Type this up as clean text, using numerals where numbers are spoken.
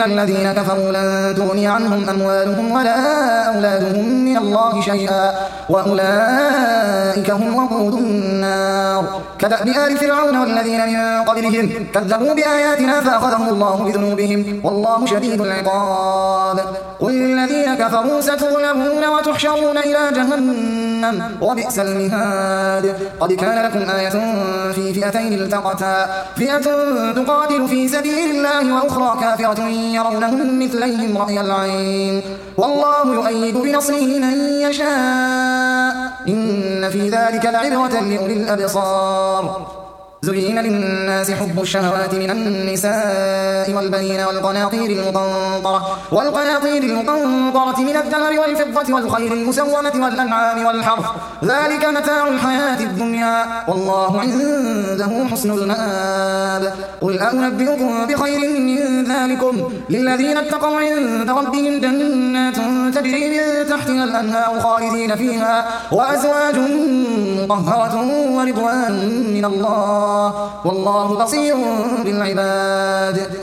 إن الذين كفروا لن تغني عنهم أموالهم ولا أولادهم من الله شيئا وأولئك هم وقود النار كدأب آل فرعون والذين من قبلهم كذبوا بآياتنا فأخذهم الله بذنوبهم والله شديد العقاب قل للذين كفروا ستغلبون وتحشرون إلى جهنم وبئس المهاد قد كان لكم آية في فئتين التقتا فئة تقاتل في سبيل الله وأخرى كافرة يرونهم مثليهم رأي العين والله يؤيد بنصره من يشاء إن في ذلك لعبرة لأولي الأبصار زين للناس حب الشهوات من النساء والبنين والقناطير المقنطرة من الذهب والفضة والخيل المسومة والأنعام والحرث ذلك متاع الحياة الدنيا والله عنده حسن المآب قل أنبئكم بخير من ذلكم للذين اتقوا عند ربهم جنات تجري من تحتها الأنهار خالدين فيها وأزواج مطهرة ورضوان من الله والله بصير بالعباد